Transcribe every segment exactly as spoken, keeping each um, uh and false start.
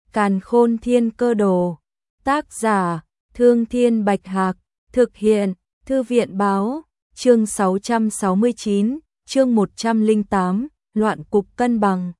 Càn Khôn Thiên Cơ Đồ. Tác giả: Thương Thiên Bạch Hạc. Thực hiện: Thư viện Báo. Chương sáu trăm sáu mươi chín, chương một trăm lẻ tám, loạn cục cân bằng.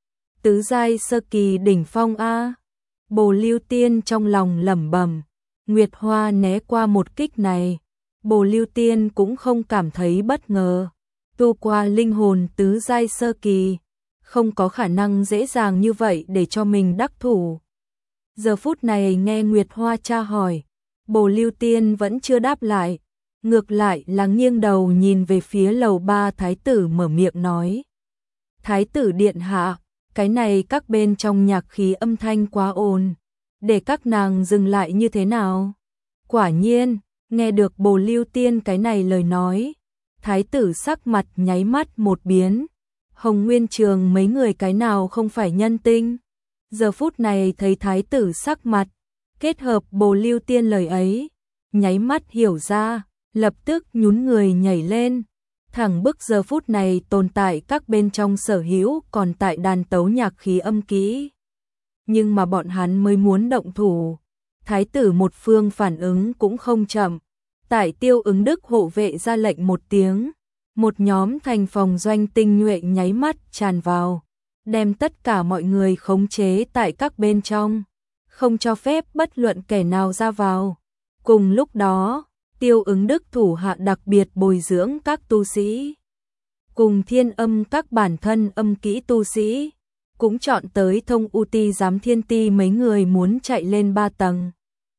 Tứ giai sơ kỳ đỉnh phong a. Bồ Lưu Tiên trong lòng lẩm bẩm. Nguyệt Hoa né qua một kích này, Bồ Lưu Tiên cũng không cảm thấy bất ngờ. Tu qua linh hồn tứ giai sơ kỳ, không có khả năng dễ dàng như vậy để cho mình đắc thủ. Giờ phút này nghe Nguyệt Hoa tra hỏi, Bồ Lưu Tiên vẫn chưa đáp lại, ngược lại là nghiêng đầu nhìn về phía lầu ba thái tử mở miệng nói. Thái tử điện hạ, cái này các bên trong nhạc khí âm thanh quá ồn, để các nàng dừng lại như thế nào? Quả nhiên, nghe được Bồ Lưu Tiên cái này lời nói, thái tử sắc mặt nháy mắt một biến. Hồng Nguyên Trường mấy người cái nào không phải nhân tinh? Giờ phút này thấy thái tử sắc mặt, kết hợp Bồ Lưu Tiên lời ấy, nháy mắt hiểu ra, lập tức nhún người nhảy lên. Thẳng bức giờ phút này tồn tại các bên trong sở hữu còn tại đàn tấu nhạc khí âm kỹ. Nhưng mà bọn hắn mới muốn động thủ. Thái tử một phương phản ứng cũng không chậm. Tại Tiêu Ứng Đức hộ vệ ra lệnh một tiếng, một nhóm thành phòng doanh tinh nhuệ nháy mắt tràn vào, đem tất cả mọi người khống chế tại các bên trong, không cho phép bất luận kẻ nào ra vào. Cùng lúc đó, Tiêu Ứng Đức thủ hạ đặc biệt bồi dưỡng các tu sĩ, cùng thiên âm các bản thân âm kỹ tu sĩ, cũng chọn tới Thông U Ti Giám Thiên Ti mấy người muốn chạy lên ba tầng.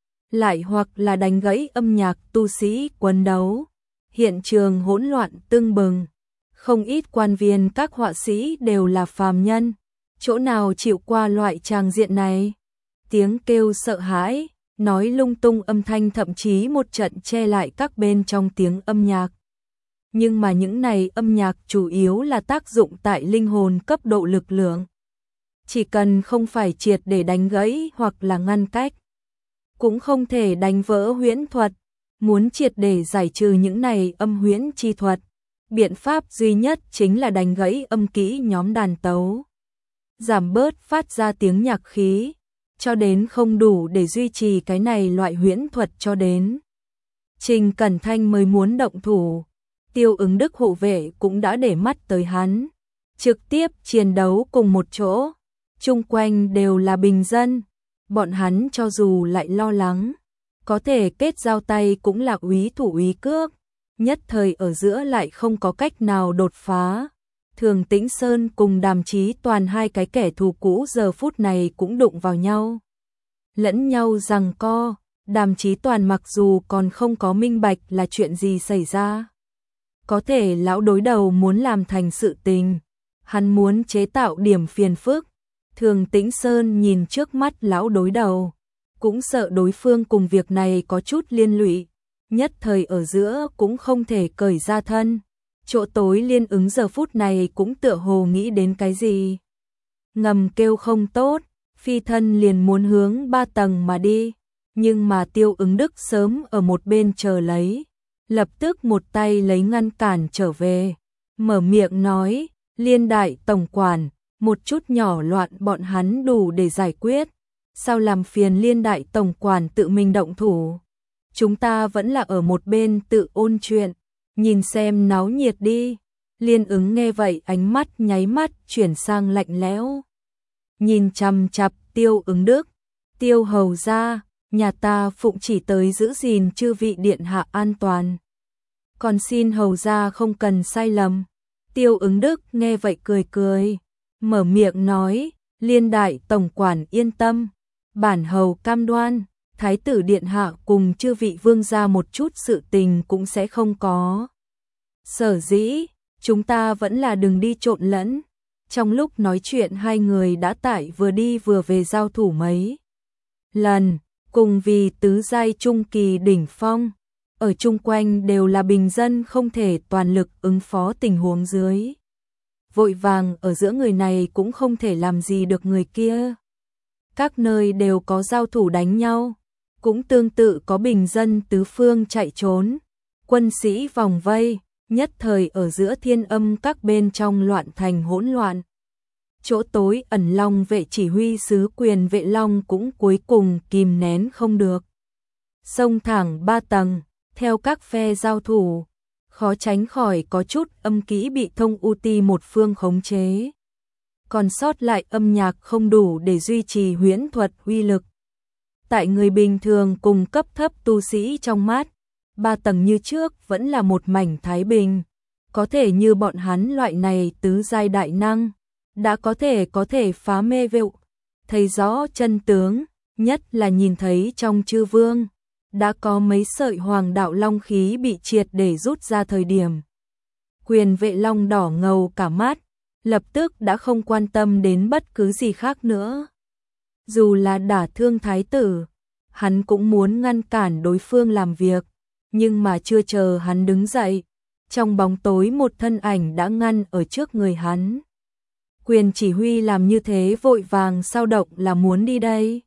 Lại hoặc là đánh gãy âm nhạc tu sĩ quần đấu. Hiện trường hỗn loạn tưng bừng, không ít quan viên các họa sĩ đều là phàm nhân, chỗ nào chịu qua loại tràng diện này. Tiếng kêu sợ hãi, nói lung tung âm thanh thậm chí một trận che lại các bên trong tiếng âm nhạc. Nhưng mà những này âm nhạc chủ yếu là tác dụng tại linh hồn cấp độ lực lượng. Chỉ cần không phải triệt để đánh gãy hoặc là ngăn cách, cũng không thể đánh vỡ huyễn thuật. Muốn triệt để giải trừ những này âm huyễn chi thuật, biện pháp duy nhất chính là đánh gãy âm kỹ nhóm đàn tấu, giảm bớt phát ra tiếng nhạc khí, cho đến không đủ để duy trì cái này loại huyễn thuật cho đến. Trình Cẩn Thanh mới muốn động thủ, Tiêu Ứng Đức hộ vệ cũng đã để mắt tới hắn, trực tiếp chiến đấu cùng một chỗ, chung quanh đều là bình dân, bọn hắn cho dù lại lo lắng, có thể kết giao tay cũng là úy thủ úy cước, nhất thời ở giữa lại không có cách nào đột phá. Thường Tĩnh Sơn cùng Đàm Chí Toàn hai cái kẻ thù cũ giờ phút này cũng đụng vào nhau, lẫn nhau giằng co. Đàm Chí Toàn mặc dù còn không có minh bạch là chuyện gì xảy ra, có thể lão đối đầu muốn làm thành sự tình, hắn muốn chế tạo điểm phiền phức. Thường Tĩnh Sơn nhìn trước mắt lão đối đầu, cũng sợ đối phương cùng việc này có chút liên lụy, nhất thời ở giữa cũng không thể cởi ra thân. Chỗ tối liên ứng giờ phút này cũng tựa hồ nghĩ đến cái gì, ngầm kêu không tốt, phi thân liền muốn hướng ba tầng mà đi, nhưng mà Tiêu Ứng Đức sớm ở một bên chờ lấy, lập tức một tay lấy ngăn cản trở về, mở miệng nói, Liên đại tổng quản, một chút nhỏ loạn bọn hắn đủ để giải quyết, sao làm phiền Liên đại tổng quản tự mình động thủ. Chúng ta vẫn là ở một bên tự ôn chuyện, nhìn xem náo nhiệt đi. Liên ứng nghe vậy ánh mắt nháy mắt chuyển sang lạnh lẽo, nhìn chằm chằm Tiêu Ứng Đức. Tiêu hầu gia, nhà ta phụng chỉ tới giữ gìn chư vị điện hạ an toàn, còn xin hầu gia không cần sai lầm. Tiêu Ứng Đức nghe vậy cười cười, mở miệng nói, Liên đại tổng quản yên tâm, bản hầu cam đoan, thái tử điện hạ cùng chư vị vương gia một chút sự tình cũng sẽ không có. Sở dĩ, chúng ta vẫn là đừng đi trộn lẫn. Trong lúc nói chuyện hai người đã tại vừa đi vừa về giao thủ mấy lần, cùng vì tứ giai trung kỳ đỉnh phong, ở chung quanh đều là bình dân không thể toàn lực ứng phó tình huống dưới. Vội vàng ở giữa người này cũng không thể làm gì được người kia. Các nơi đều có giao thủ đánh nhau, cũng tương tự có bình dân tứ phương chạy trốn, quân sĩ vòng vây, nhất thời ở giữa thiên âm các bên trong loạn thành hỗn loạn. chỗ tối ẩn Long vệ chỉ huy sứ Quyền Vệ Long cũng cuối cùng kìm nén không được. Xông thẳng ba tầng, theo các phe giao thủ, khó tránh khỏi có chút âm kỹ bị Thông U Ti một phương khống chế. Còn sót lại âm nhạc không đủ để duy trì huyễn thuật uy lực. Tại người bình thường cùng cấp thấp tu sĩ trong mắt, ba tầng như trước vẫn là một mảnh thái bình. Có thể như bọn hắn loại này tứ giai đại năng, đã có thể có thể phá mê vệu, thấy rõ chân tướng, nhất là nhìn thấy trong chư vương, đã có mấy sợi hoàng đạo long khí bị triệt để rút ra thời điểm. Quyền Vệ Long đỏ ngầu cả mắt, lập tức đã không quan tâm đến bất cứ gì khác nữa. Dù là đả thương thái tử, hắn cũng muốn ngăn cản đối phương làm việc, nhưng mà chưa chờ hắn đứng dậy, trong bóng tối một thân ảnh đã ngăn ở trước người hắn. Quyền chỉ huy làm như thế vội vàng sao động là muốn đi đây.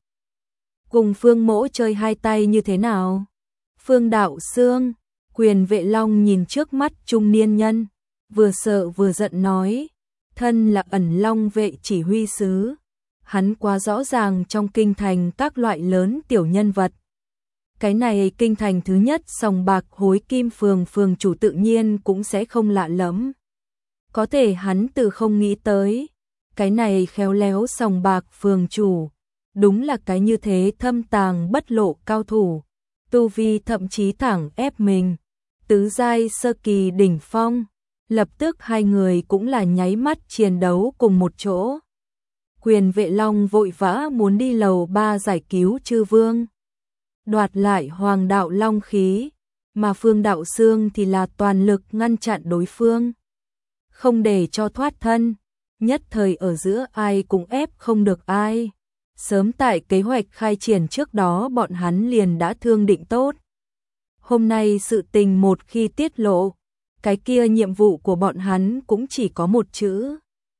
Cùng Phương Mỗ chơi hai tay như thế nào? Phương Đạo Xương, Quyền Vệ Long nhìn trước mắt trung niên nhân, vừa sợ vừa giận nói, thân là ẩn Long vệ chỉ huy sứ. Hắn quá rõ ràng trong kinh thành các loại lớn tiểu nhân vật. Cái này kinh thành thứ nhất sòng bạc Hối Kim phường phường chủ tự nhiên cũng sẽ không lạ lẫm. Có thể hắn từ không nghĩ tới, cái này khéo léo sòng bạc phường chủ, đúng là cái như thế thâm tàng bất lộ cao thủ, tu vi thậm chí thẳng ép mình, tứ giai sơ kỳ đỉnh phong, lập tức hai người cũng là nháy mắt chiến đấu cùng một chỗ. Quyền Vệ Long vội vã muốn đi lầu ba giải cứu chư vương, đoạt lại hoàng đạo long khí, mà Phương Đạo Xương thì là toàn lực ngăn chặn đối phương, không để cho thoát thân, nhất thời ở giữa ai cũng ép không được ai. Sớm tại kế hoạch khai triển trước đó bọn hắn liền đã thương định tốt. Hôm nay sự tình một khi tiết lộ, cái kia nhiệm vụ của bọn hắn cũng chỉ có một chữ: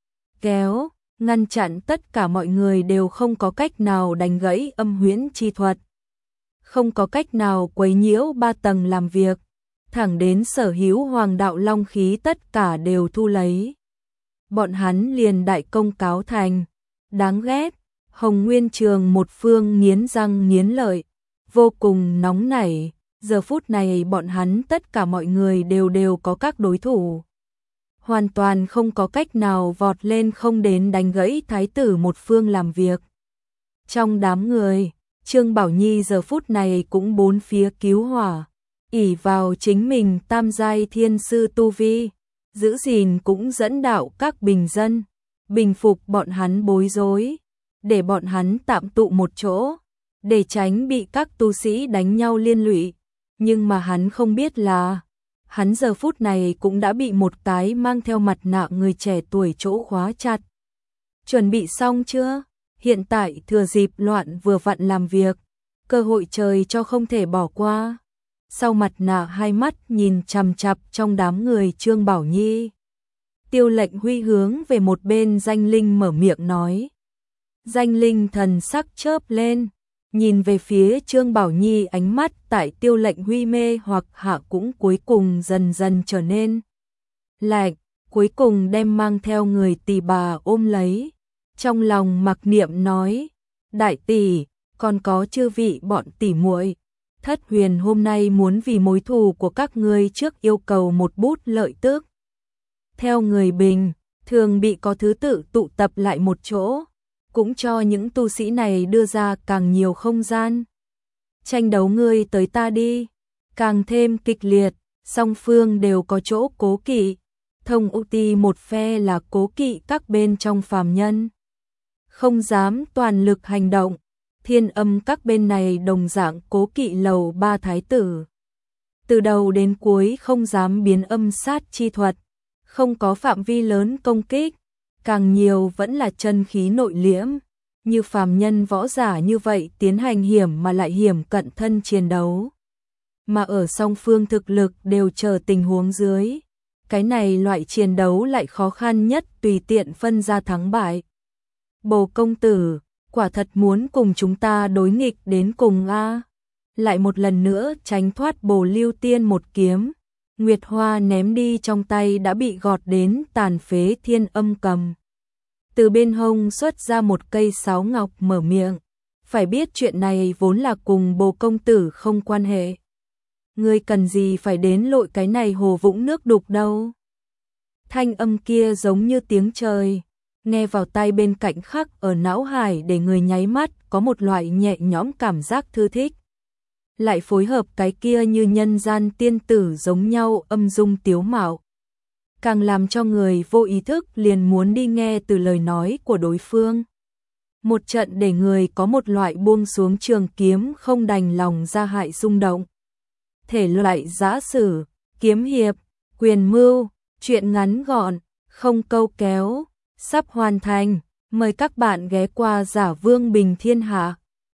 kéo. Ngăn chặn tất cả mọi người đều không có cách nào đánh gãy âm huyễn chi thuật, không có cách nào quấy nhiễu ba tầng làm việc, thẳng đến sở hữu hoàng đạo long khí tất cả đều thu lấy. Bọn hắn liền đại công cáo thành. Đáng ghét. Hồng Nguyên Trường một phương nghiến răng nghiến lợi, vô cùng nóng nảy. Giờ phút này bọn hắn tất cả mọi người đều đều có các đối thủ, hoàn toàn không có cách nào vọt lên không đến đánh gãy thái tử một phương làm việc. Trong đám người, Trương Bảo Nhi giờ phút này cũng bốn phía cứu hỏa, ỷ vào chính mình tam giai thiên sư tu vi, giữ gìn cũng dẫn đạo các bình dân, bình phục bọn hắn bối rối, để bọn hắn tạm tụ một chỗ, để tránh bị các tu sĩ đánh nhau liên lụy. Nhưng mà hắn không biết là, hắn giờ phút này cũng đã bị một cái mang theo mặt nạ người trẻ tuổi chỗ khóa chặt. Chuẩn bị xong chưa? Hiện tại thừa dịp loạn vừa vặn làm việc, cơ hội trời cho không thể bỏ qua. Sau mặt nạ hai mắt nhìn chằm chằm trong đám người Trương Bảo Nhi. Tiêu Lệnh Huy hướng về một bên Danh Linh mở miệng nói. Danh Linh thần sắc chớp lên, nhìn về phía Trương Bảo Nhi, ánh mắt tại Tiêu Lệnh Huy mê hoặc hạ cũng cuối cùng dần dần trở nên lạnh, cuối cùng đem mang theo người tỷ bà ôm lấy. Trong lòng mặc niệm nói, đại tỷ, còn có chư vị bọn tỷ muội, Thất Huyền hôm nay muốn vì mối thù của các ngươi trước yêu cầu một bút lợi tức. Theo người bình, thường bị có thứ tự tụ tập lại một chỗ, cũng cho những tu sĩ này đưa ra càng nhiều không gian. Tranh đấu ngươi tới ta đi, càng thêm kịch liệt, song phương đều có chỗ cố kỵ. Thông U Ti một phe là cố kỵ các bên trong phàm nhân, không dám toàn lực hành động. Thiên Âm các bên này đồng dạng cố kỵ lầu ba thái tử, từ đầu đến cuối không dám biến âm sát chi thuật, không có phạm vi lớn công kích, càng nhiều vẫn là chân khí nội liễm, như phàm nhân võ giả như vậy tiến hành hiểm mà lại hiểm cận thân chiến đấu. Mà ở song phương thực lực đều chờ tình huống dưới, cái này loại chiến đấu lại khó khăn nhất tùy tiện phân ra thắng bại. Bồ công tử, quả thật muốn cùng chúng ta đối nghịch đến cùng a? Lại một lần nữa tránh thoát Bồ Lưu Tiên một kiếm, Nguyệt Hoa ném đi trong tay đã bị gọt đến tàn phế Thiên Âm cầm. từ bên hông xuất ra một cây sáo ngọc mở miệng. Phải biết chuyện này vốn là cùng Bồ công tử không quan hệ. Ngươi cần gì phải đến lội cái này hồ vũng nước đục đâu. Thanh âm kia giống như tiếng trời, nghe vào tai bên cạnh khắc ở não hải để người nháy mắt có một loại nhẹ nhõm cảm giác thư thích. Lại phối hợp cái kia như nhân gian tiên tử giống nhau âm dung tiếu mạo, càng làm cho người vô ý thức liền muốn đi nghe từ lời nói của đối phương. Một trận để người có một loại buông xuống trường kiếm không đành lòng ra hại rung động. Thể loại giã sử, kiếm hiệp, quyền mưu, chuyện ngắn gọn, không câu kéo, sắp hoàn thành. Mời các bạn ghé qua Giả Vương Bình Thiên Hạ.